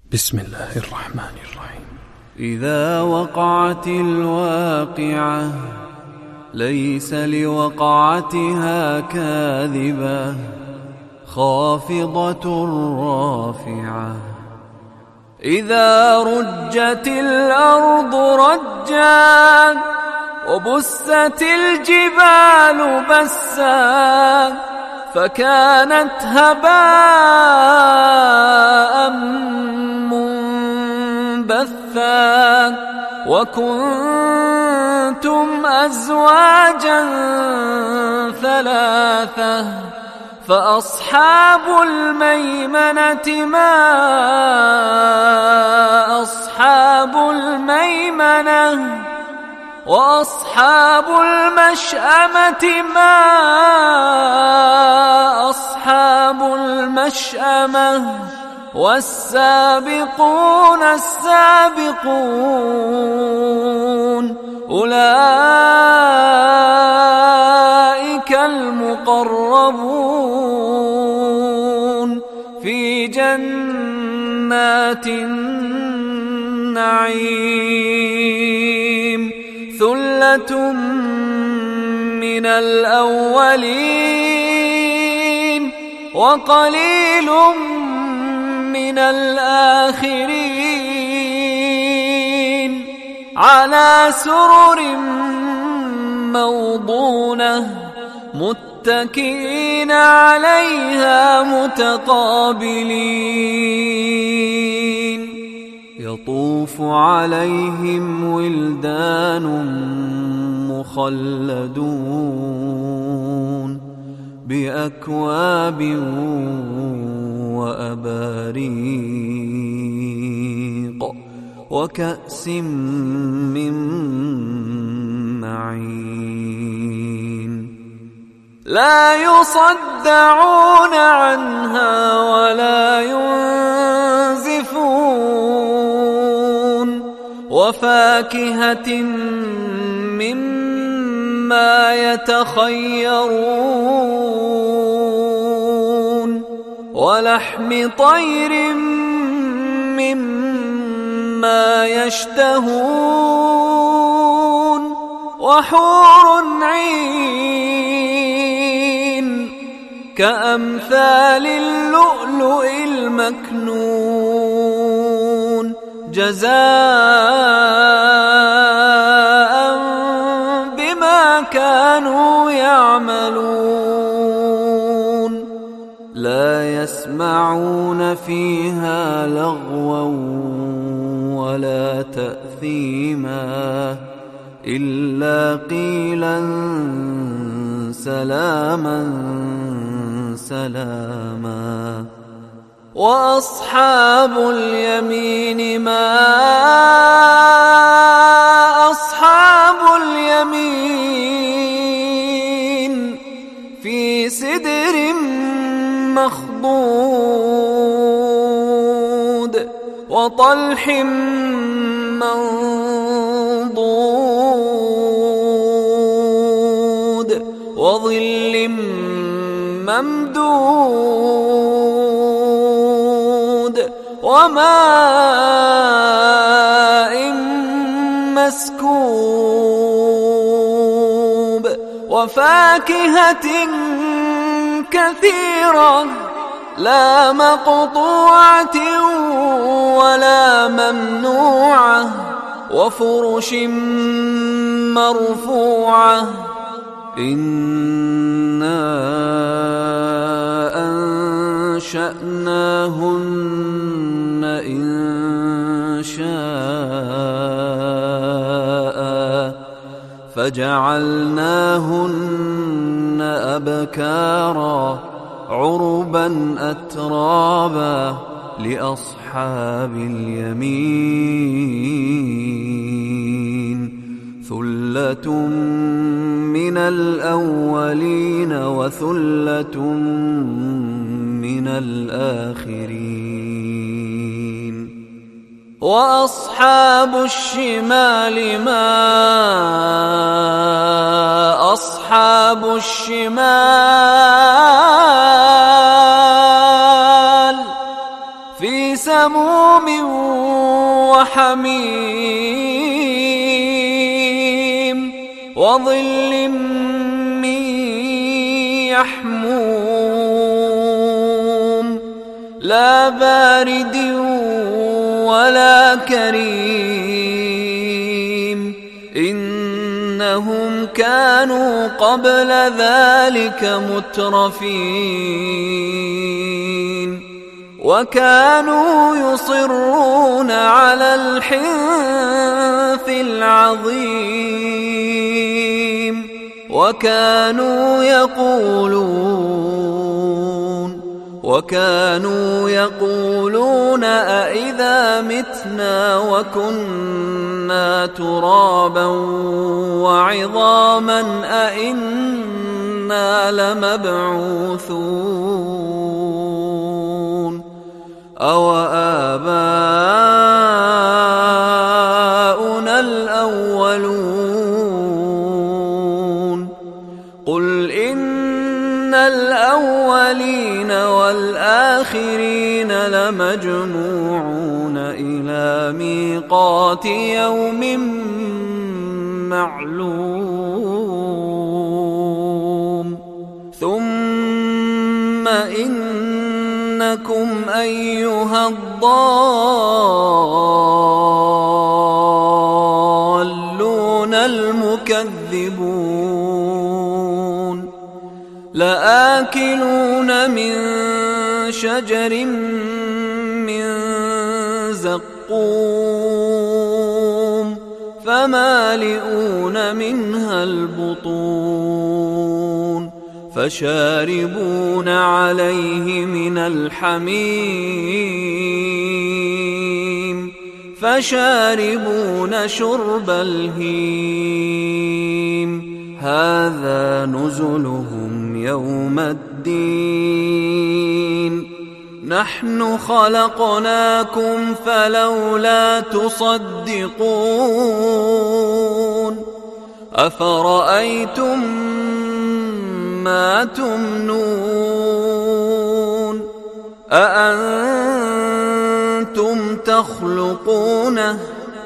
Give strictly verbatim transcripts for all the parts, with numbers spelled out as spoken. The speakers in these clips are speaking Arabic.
بسم الله الرحمن الرحيم. إذا وقعت الواقعة ليس لوقعتها كاذبة خافضة رافعة. إذا رجت الأرض رجا وبست الجبال بسا فكانت هباء منبثا وكنتم أزواجا ثلاثة فأصحاب الميمنة ما أصحاب الميمنة وأصحاب المشأمة ما أصحاب المشأمة والسابقون السابقون أولئك المقربون في جنات النعيم. ثلة من الأولين وقليل من الآخرين على سرر موضونة متكئين عليها متقابلين. يطوف عليهم ولدان مخلدون بأكواب وأباريق وكأس من معين لا يصدعون عنها ولا ينزفون وفاكهة مما يتخيرون ولحم طير مما يشتهون وحور عين كأمثال اللؤلؤ المكنون جزاء بما كانوا يعملون. لا يسمعون فيها لغوا ولا تأثيما إلا قيلا سلاما سلاما. وأصحاب اليمين ما أصحاب اليمين في سدر مخضود وطلح منضود وظل ممدود وماء مسكوب وفاكهة كثيرة لا مقطوعة ولا ممنوعة وفرش مرفوعة. إنا أنشأناهن إن شاء فجعلناهن أبكارا عربا أترابا لأصحاب اليمين. ثلة من الأولين وثلة من الآخرين. وأصحاب الشمال ما أصحاب الشمال في سموم وحميم وظل من يحموم لا بارد ولا كريم إنهم كانوا قبل ذلك مترفين وكانوا يصرون على الحنث العظيم وكانوا يقولون وكانوا يقولون أئذا متنا وكنا ترابا وعظاما أئنا لمبعوثون أو آباؤنا الأولون قل إن الأولين والآخرين لمجموعون إلى ميقات يوم معلوم ثم إنكم أيها الضالون المكذبون لآكلون من شجر من زقوم فمالئون منها البطون فشاربون عليه من الحميم فشاربون شرب الهيم هذا نزلهم يوم الدين نحن خلقناكم فلولا تصدقون أفرأيتم ما تمنون أأنتم تخلقونه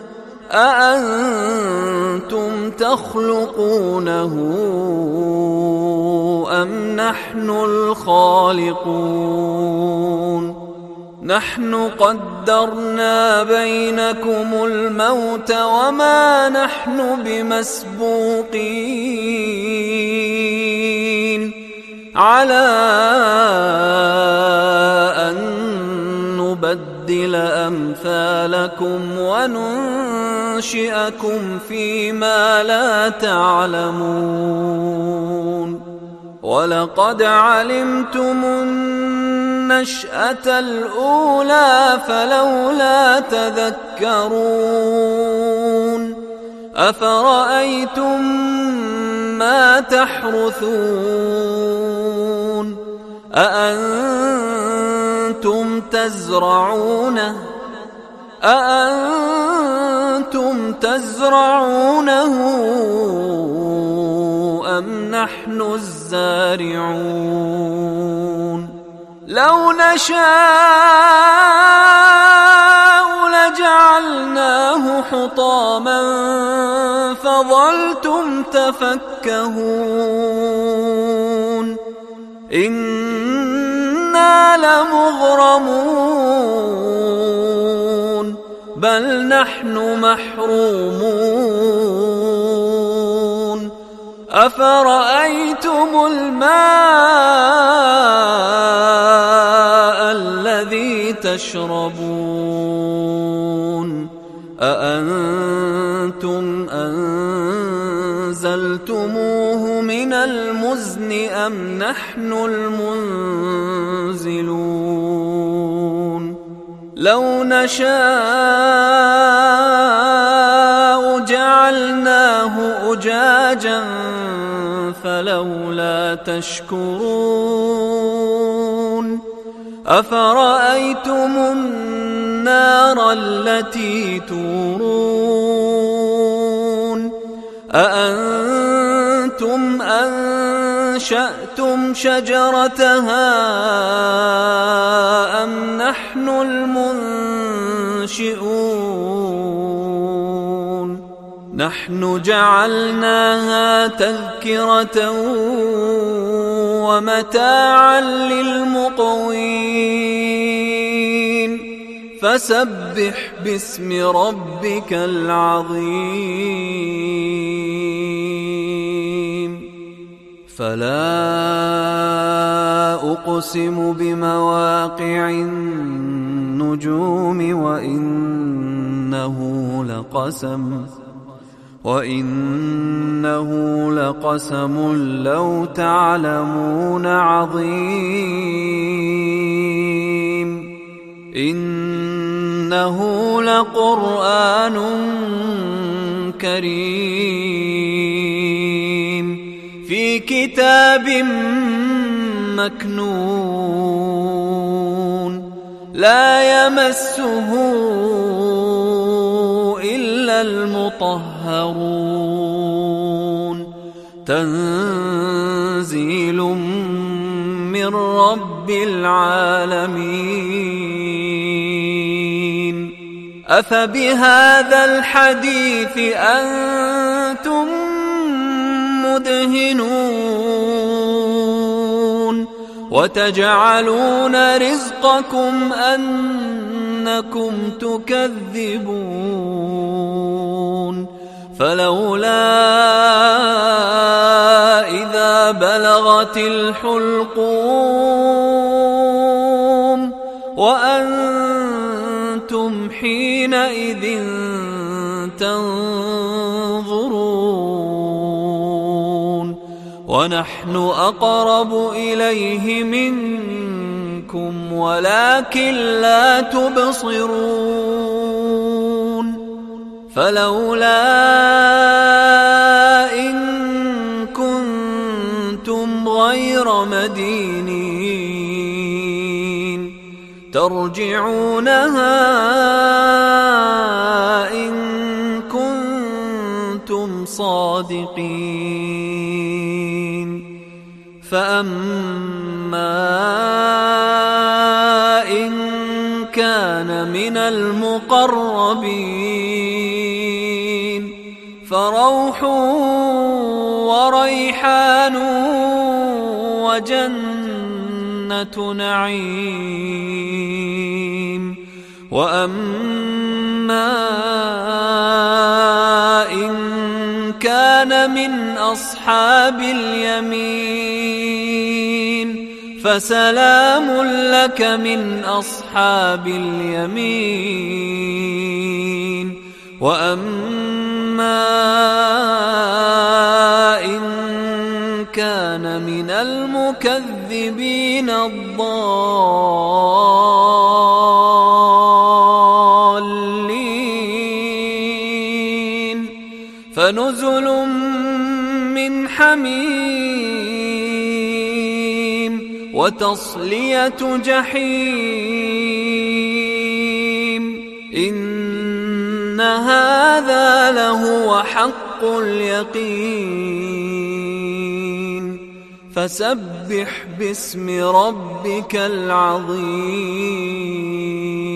أأنتم تخلقونه أم نحن الخالقون نحن قدرنا بينكم الموت وما نحن بمسبوقين على أن نبدل أمثالكم وننشئكم فيما لا تعلمون ولقد علمتم النشأة الأولى فلولا تذكرون أفرأيتم ما تحرثون أأنتم تزرعونه أأنتم تزرعونه أم نحن الزارعون لو نشاء لجعلناه حطاما فظلتم تفكهون إنا لمغرمون بل نحن محرومون أفرأيتم الماء الذي تشربون أأنتم أنزلتموه من المزن أم نحن المنزلون لو نشاء جعلناه أجاجا فلولا تشكرون أفرأيتم النار التي تورون أأنتم أنشأتم أنشأتم شجرتها أم نحن المنشئون نحن جعلناها تذكرة ومتاعا للمقوين فسبح باسم ربك العظيم فلا أقسم بمواقع النجوم وإنه لقسم وإنه لقسم لو تعلمون عظيم إنه لقرآن كريم في كتاب مكنون لا يمسه إلا المطهرون تنزيل من رب العالمين أفبهذا الحديث أنتم مدهنون وتجعلون رزقكم أنكم تكذبون فلولا إذا بلغت الحلقوم وأنتم حينئذ تنظرون ونحن أقرب إليه منكم ولكن لا تبصرون فلولا إن كنتم غير مدينين ترجعونها إن كنتم صادقين فأما إن كان من المقربين فروح وريحان وجنة نعيم وأما إن كان من أصحاب اليمين فسلام لك من أصحاب اليمين وأما إن كان من المكذبين الضالين فنزل من حميم وتصلية جحيم إن هذا لهو حق اليقين فسبح باسم ربك العظيم